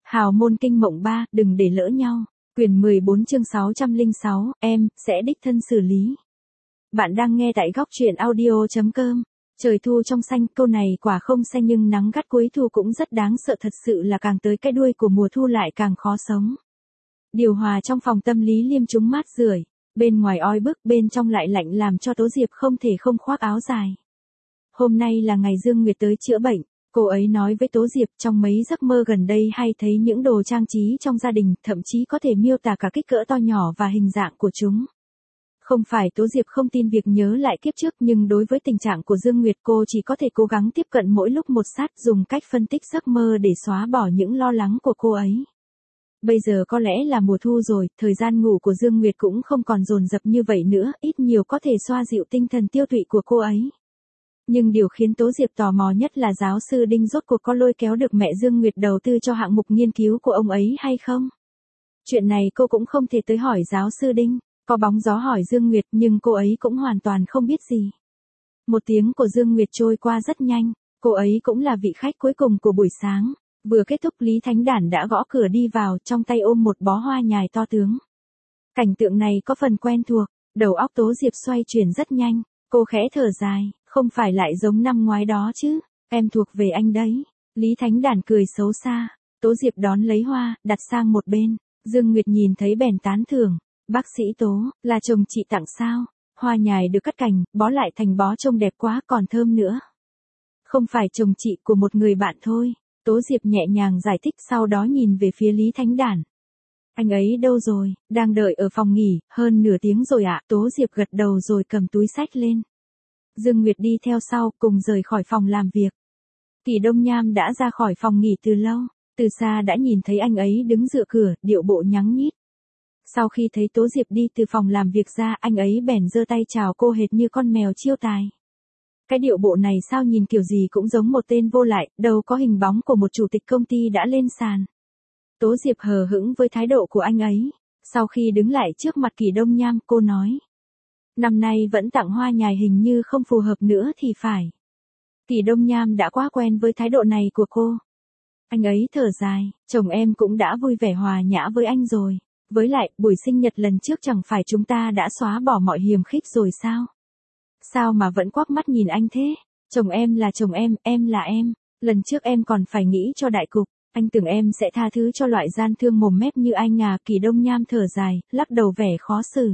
Hào môn kinh mộng 3, đừng để lỡ nhau. Quyển 14 chương 606, em, sẽ đích thân xử lý. Bạn đang nghe tại góc truyện audio.com. Trời thu trong xanh, câu này quả không xanh nhưng nắng gắt cuối thu cũng rất đáng sợ, thật sự là càng tới cái đuôi của mùa thu lại càng khó sống. Điều hòa trong phòng tâm lý Liêm chúng mát rượi, bên ngoài oi bức, bên trong lại lạnh làm cho Tố Diệp không thể không khoác áo dài. Hôm nay là ngày Dương Nguyệt tới chữa bệnh. Cô ấy nói với Tố Diệp trong mấy giấc mơ gần đây hay thấy những đồ trang trí trong gia đình, thậm chí có thể miêu tả cả kích cỡ to nhỏ và hình dạng của chúng. Không phải Tố Diệp không tin việc nhớ lại kiếp trước, nhưng đối với tình trạng của Dương Nguyệt cô chỉ có thể cố gắng tiếp cận mỗi lúc một sát, dùng cách phân tích giấc mơ để xóa bỏ những lo lắng của cô ấy. Bây giờ có lẽ là mùa thu rồi, thời gian ngủ của Dương Nguyệt cũng không còn dồn dập như vậy nữa, ít nhiều có thể xoa dịu tinh thần tiêu tụy của cô ấy. Nhưng điều khiến Tố Diệp tò mò nhất là giáo sư Đinh rốt cuộc có lôi kéo được mẹ Dương Nguyệt đầu tư cho hạng mục nghiên cứu của ông ấy hay không? Chuyện này cô cũng không thể tới hỏi giáo sư Đinh, có bóng gió hỏi Dương Nguyệt nhưng cô ấy cũng hoàn toàn không biết gì. Một tiếng của Dương Nguyệt trôi qua rất nhanh, cô ấy cũng là vị khách cuối cùng của buổi sáng. Vừa kết thúc Lý Thánh Đản đã gõ cửa đi vào, trong tay ôm một bó hoa nhài to tướng. Cảnh tượng này có phần quen thuộc, đầu óc Tố Diệp xoay chuyển rất nhanh, cô khẽ thở dài. Không phải lại giống năm ngoái đó chứ, em thuộc về anh đấy. Lý Thánh Đản cười xấu xa, Tố Diệp đón lấy hoa, đặt sang một bên. Dương Nguyệt nhìn thấy bèn tán thưởng, bác sĩ Tố, là chồng chị tặng sao? Hoa nhài được cắt cành, bó lại thành bó trông đẹp quá còn thơm nữa. Không phải chồng chị, của một người bạn thôi. Tố Diệp nhẹ nhàng giải thích, sau đó nhìn về phía Lý Thánh Đản. Anh ấy đâu rồi, đang đợi ở phòng nghỉ, hơn nửa tiếng rồi ạ. Tố Diệp gật đầu rồi cầm túi xách lên. Dương Nguyệt đi theo sau, cùng rời khỏi phòng làm việc. Kỳ Đông Nham đã ra khỏi phòng nghỉ từ lâu, từ xa đã nhìn thấy anh ấy đứng dựa cửa, điệu bộ nhắng nhít. Sau khi thấy Tố Diệp đi từ phòng làm việc ra, anh ấy bèn giơ tay chào cô hệt như con mèo chiêu tài. Cái điệu bộ này sao nhìn kiểu gì cũng giống một tên vô lại, đâu có hình bóng của một chủ tịch công ty đã lên sàn. Tố Diệp hờ hững với thái độ của anh ấy. Sau khi đứng lại trước mặt Kỳ Đông Nham, cô nói. Năm nay vẫn tặng hoa nhài hình như không phù hợp nữa thì phải. Kỳ Đông Nham đã quá quen với thái độ này của cô. Anh ấy thở dài, chồng em cũng đã vui vẻ hòa nhã với anh rồi. Với lại, buổi sinh nhật lần trước chẳng phải chúng ta đã xóa bỏ mọi hiềm khích rồi sao? Sao mà vẫn quắc mắt nhìn anh thế? Chồng em là chồng em là em. Lần trước em còn phải nghĩ cho đại cục. Anh tưởng em sẽ tha thứ cho loại gian thương mồm mép như anh à. Kỳ Đông Nham thở dài, lắc đầu vẻ khó xử.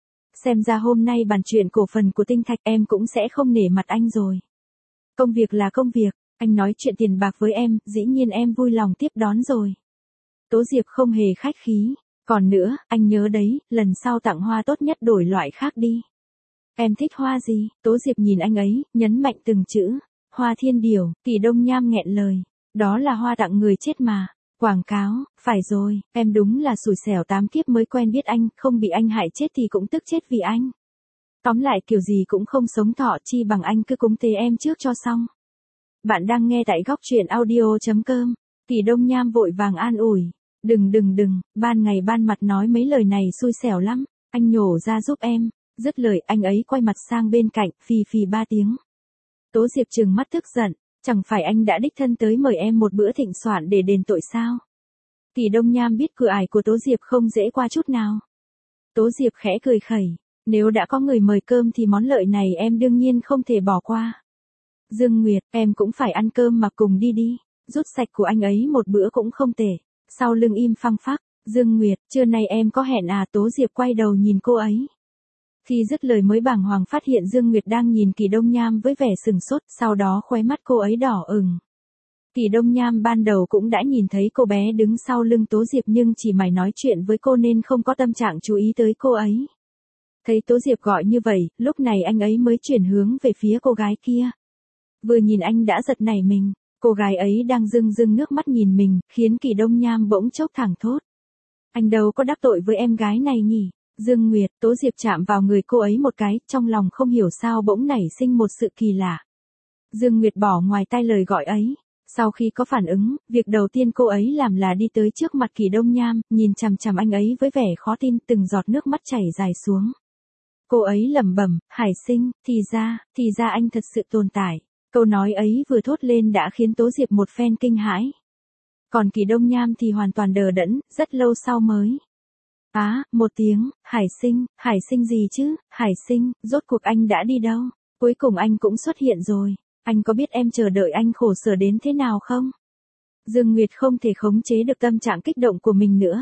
Xem ra hôm nay bàn chuyện cổ phần của Tinh Thạch em cũng sẽ không nể mặt anh rồi. Công việc là công việc, anh nói chuyện tiền bạc với em, dĩ nhiên em vui lòng tiếp đón rồi. Tố Diệp không hề khách khí. Còn nữa, anh nhớ đấy, lần sau tặng hoa tốt nhất đổi loại khác đi. Em thích hoa gì? Tố Diệp nhìn anh ấy, nhấn mạnh từng chữ. Hoa thiên điểu. Kỳ Đông Nham nghẹn lời. Đó là hoa tặng người chết mà. Quảng cáo, phải rồi, em đúng là xui xẻo 8 kiếp mới quen biết anh, không bị anh hại chết thì cũng tức chết vì anh. Tóm lại kiểu gì cũng không sống thọ, chi bằng anh cứ cúng tế em trước cho xong. Bạn đang nghe tại góc truyện audio.com. Kỳ Đông Nham vội vàng an ủi. Đừng, ban ngày ban mặt nói mấy lời này xui xẻo lắm, anh nhổ ra giúp em. Dứt lời anh ấy quay mặt sang bên cạnh, phì phì 3 tiếng. Tố Diệp trừng mắt tức giận. Chẳng phải anh đã đích thân tới mời em một bữa thịnh soạn để đền tội sao? Kỳ Đông Nham biết cửa ải của Tố Diệp không dễ qua chút nào. Tố Diệp khẽ cười khẩy. Nếu đã có người mời cơm thì món lợi này em đương nhiên không thể bỏ qua. Dương Nguyệt, em cũng phải ăn cơm mà cùng đi đi. Rút sạch của anh ấy một bữa cũng không tệ. Sau lưng im phăng phắc. Dương Nguyệt, trưa nay em có hẹn à? Tố Diệp quay đầu nhìn cô ấy. Khi dứt lời mới bàng hoàng phát hiện Dương Nguyệt đang nhìn Kỳ Đông Nham với vẻ sừng sốt, sau đó khóe mắt cô ấy đỏ ửng. Kỳ Đông Nham ban đầu cũng đã nhìn thấy cô bé đứng sau lưng Tố Diệp nhưng chỉ mải nói chuyện với cô nên không có tâm trạng chú ý tới cô ấy. Thấy Tố Diệp gọi như vậy, lúc này anh ấy mới chuyển hướng về phía cô gái kia. Vừa nhìn anh đã giật nảy mình, cô gái ấy đang rưng rưng nước mắt nhìn mình, khiến Kỳ Đông Nham bỗng chốc thẳng thốt. Anh đâu có đắc tội với em gái này nhỉ? Dương Nguyệt, Tố Diệp chạm vào người cô ấy một cái, trong lòng không hiểu sao bỗng nảy sinh một sự kỳ lạ. Dương Nguyệt bỏ ngoài tai lời gọi ấy. Sau khi có phản ứng, việc đầu tiên cô ấy làm là đi tới trước mặt Kỳ Đông Nham, nhìn chằm chằm anh ấy với vẻ khó tin, từng giọt nước mắt chảy dài xuống. Cô ấy lẩm bẩm, Hải Sinh, thì ra anh thật sự tồn tại. Câu nói ấy vừa thốt lên đã khiến Tố Diệp một phen kinh hãi. Còn Kỳ Đông Nham thì hoàn toàn đờ đẫn, rất lâu sau mới. Một tiếng, Hải Sinh gì chứ, Hải Sinh, rốt cuộc anh đã đi đâu? Cuối cùng anh cũng xuất hiện rồi, anh có biết em chờ đợi anh khổ sở đến thế nào không? Dương Nguyệt không thể khống chế được tâm trạng kích động của mình nữa.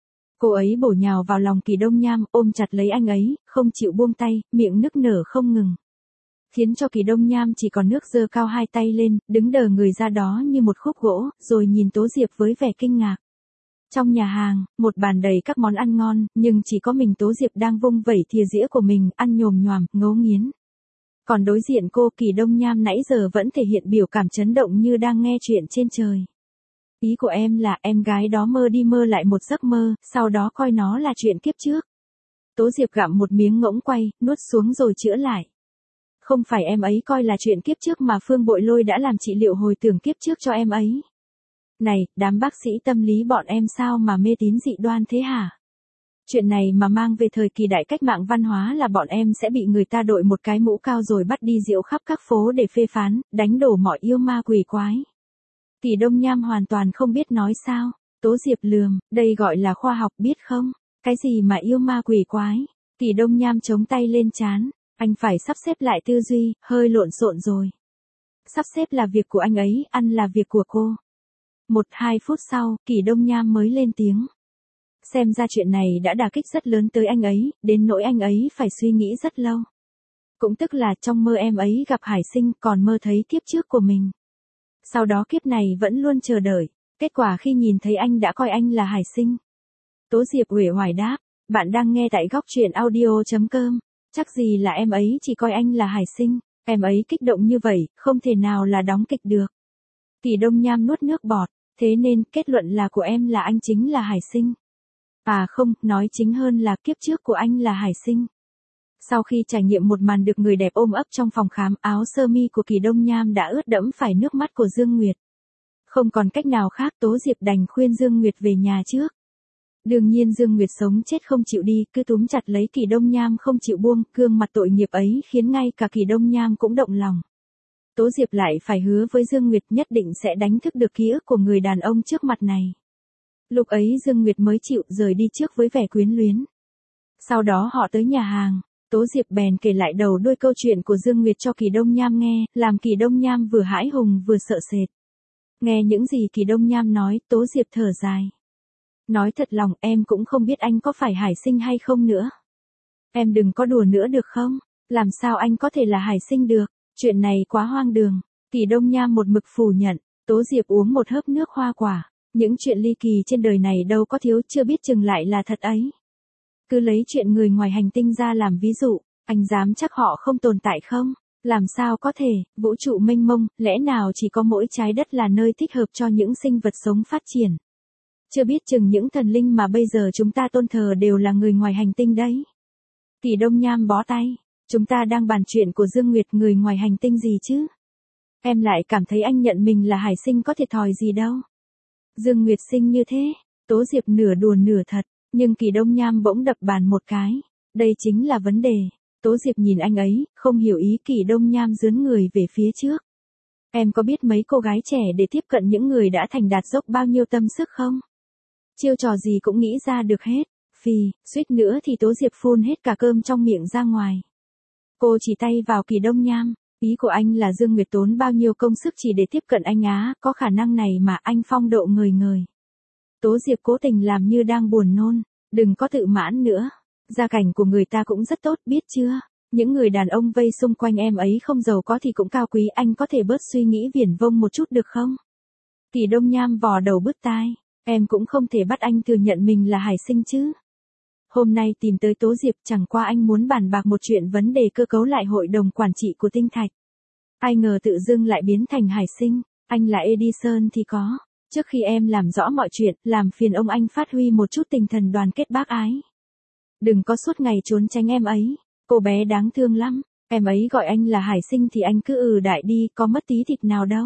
Cô ấy bổ nhào vào lòng Kỳ Đông Nham, ôm chặt lấy anh ấy, không chịu buông tay, miệng nức nở không ngừng. Khiến cho Kỳ Đông Nham chỉ còn nước giơ cao hai tay lên, đứng đờ người ra đó như một khúc gỗ, rồi nhìn Tố Diệp với vẻ kinh ngạc. Trong nhà hàng, một bàn đầy các món ăn ngon, nhưng chỉ có mình Tố Diệp đang vung vẩy thìa dĩa của mình, ăn nhồm nhoàm, ngấu nghiến. Còn đối diện cô, Kỳ Đông Nham nãy giờ vẫn thể hiện biểu cảm chấn động như đang nghe chuyện trên trời. Ý của em là em gái đó mơ đi mơ lại một giấc mơ, sau đó coi nó là chuyện kiếp trước. Tố Diệp gặm một miếng ngỗng quay, nuốt xuống rồi chữa lại. Không phải em ấy coi là chuyện kiếp trước mà Phương Bội Lôi đã làm trị liệu hồi tưởng kiếp trước cho em ấy. Này, đám bác sĩ tâm lý bọn em sao mà mê tín dị đoan thế hả? Chuyện này mà mang về thời kỳ đại cách mạng văn hóa là bọn em sẽ bị người ta đội một cái mũ cao rồi bắt đi diễu khắp các phố để phê phán, đánh đổ mọi yêu ma quỷ quái. Kỳ Đông Nham hoàn toàn không biết nói sao. Tố Diệp lườm, đây gọi là khoa học biết không? Cái gì mà yêu ma quỷ quái? Kỳ Đông Nham chống tay lên trán. Anh phải sắp xếp lại tư duy, hơi lộn xộn rồi. Sắp xếp là việc của anh ấy, ăn là việc của cô. 1-2 phút sau, Kỳ Đông Nham mới lên tiếng. Xem ra chuyện này đã đả kích rất lớn tới anh ấy, đến nỗi anh ấy phải suy nghĩ rất lâu. Cũng tức là trong mơ em ấy gặp Hải Sinh còn mơ thấy kiếp trước của mình. Sau đó kiếp này vẫn luôn chờ đợi, kết quả khi nhìn thấy anh đã coi anh là Hải Sinh. Tố Diệp uể oải đáp, bạn đang nghe tại góc truyện audio.com. Chắc gì là em ấy chỉ coi anh là Hải Sinh, em ấy kích động như vậy, không thể nào là đóng kịch được. Kỳ Đông Nham nuốt nước bọt, thế nên kết luận là của em là anh chính là Hải Sinh. Không, nói chính hơn là kiếp trước của anh là Hải Sinh. Sau khi trải nghiệm một màn được người đẹp ôm ấp trong phòng khám, áo sơ mi của Kỳ Đông Nham đã ướt đẫm phải nước mắt của Dương Nguyệt. Không còn cách nào khác, Tố Diệp đành khuyên Dương Nguyệt về nhà trước. Đương nhiên Dương Nguyệt sống chết không chịu đi, cứ túm chặt lấy Kỳ Đông Nham không chịu buông, gương mặt tội nghiệp ấy khiến ngay cả Kỳ Đông Nham cũng động lòng. Tố Diệp lại phải hứa với Dương Nguyệt nhất định sẽ đánh thức được ký ức của người đàn ông trước mặt này. Lúc ấy Dương Nguyệt mới chịu rời đi trước với vẻ quyến luyến. Sau đó họ tới nhà hàng, Tố Diệp bèn kể lại đầu đuôi câu chuyện của Dương Nguyệt cho Kỳ Đông Nham nghe, làm Kỳ Đông Nham vừa hãi hùng vừa sợ sệt. Nghe những gì Kỳ Đông Nham nói, Tố Diệp thở dài. Nói thật lòng em cũng không biết anh có phải Hải Sinh hay không nữa. Em đừng có đùa nữa được không? Làm sao anh có thể là Hải Sinh được? Chuyện này quá hoang đường. Kỳ Đông Nham một mực phủ nhận. Tố Diệp uống một hớp nước hoa quả. Những chuyện ly kỳ trên đời này đâu có thiếu, chưa biết chừng lại là thật ấy. Cứ lấy chuyện người ngoài hành tinh ra làm ví dụ, anh dám chắc họ không tồn tại không? Làm sao có thể, vũ trụ mênh mông, lẽ nào chỉ có mỗi trái đất là nơi thích hợp cho những sinh vật sống phát triển? Chưa biết chừng những thần linh mà bây giờ chúng ta tôn thờ đều là người ngoài hành tinh đấy. Kỳ Đông Nham bó tay, chúng ta đang bàn chuyện của Dương Nguyệt, người ngoài hành tinh gì chứ? Em lại cảm thấy anh nhận mình là Hải Sinh có thiệt thòi gì đâu. Dương Nguyệt sinh như thế, Tố Diệp nửa đùa nửa thật, nhưng Kỳ Đông Nham bỗng đập bàn một cái. Đây chính là vấn đề. Tố Diệp nhìn anh ấy, không hiểu ý. Kỳ Đông Nham dướn người về phía trước. Em có biết mấy cô gái trẻ để tiếp cận những người đã thành đạt dốc bao nhiêu tâm sức không? Chiêu trò gì cũng nghĩ ra được hết. Suýt nữa thì Tố Diệp phun hết cả cơm trong miệng ra ngoài. Cô chỉ tay vào Kỳ Đông Nham. Ý của anh là Dương Nguyệt tốn bao nhiêu công sức chỉ để tiếp cận anh á, có khả năng này mà anh phong độ ngời ngời. Tố Diệp cố tình làm như đang buồn nôn, đừng có tự mãn nữa. Gia cảnh của người ta cũng rất tốt biết chưa? Những người đàn ông vây xung quanh em ấy không giàu có thì cũng cao quý, anh có thể bớt suy nghĩ viển vông một chút được không? Kỳ Đông Nham vò đầu bứt tai, em cũng không thể bắt anh thừa nhận mình là Hải Sinh chứ. Hôm nay tìm tới Tố Diệp chẳng qua anh muốn bàn bạc một chuyện vấn đề cơ cấu lại hội đồng quản trị của Tinh Thạch. Ai ngờ tự dưng lại biến thành Hải Sinh, anh là Edison thì có. Trước khi em làm rõ mọi chuyện, làm phiền ông anh phát huy một chút tinh thần đoàn kết bác ái. Đừng có suốt ngày trốn tránh em ấy, cô bé đáng thương lắm, em ấy gọi anh là Hải Sinh thì anh cứ đại đi, có mất tí thịt nào đâu.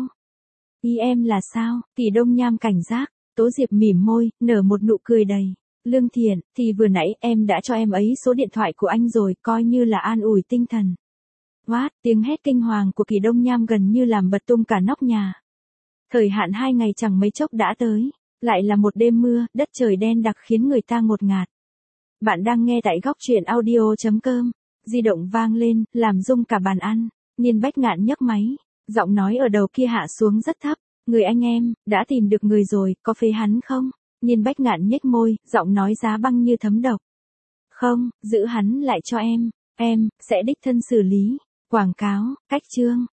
Ý em là sao? Kỳ Đông Nham cảnh giác, Tố Diệp mỉm môi, nở một nụ cười đầy lương thiện, thì vừa nãy em đã cho em ấy số điện thoại của anh rồi, coi như là an ủi tinh thần. Tiếng hét kinh hoàng của Kỳ Đông Nham gần như làm bật tung cả nóc nhà. Thời hạn 2 ngày chẳng mấy chốc đã tới. Lại là một đêm mưa, đất trời đen đặc khiến người ta ngột ngạt. Bạn đang nghe tại góc truyện audio.com. Di động vang lên, làm rung cả bàn ăn. Niên Bách Ngạn nhấc máy. Giọng nói ở đầu kia hạ xuống rất thấp. Người anh em, đã tìm được người rồi, có phế hắn không? Niên Bách Ngạn nhếch môi, giọng nói giá băng như thấm độc. Không, giữ hắn lại cho em sẽ đích thân xử lý. Quảng cáo, cách chương.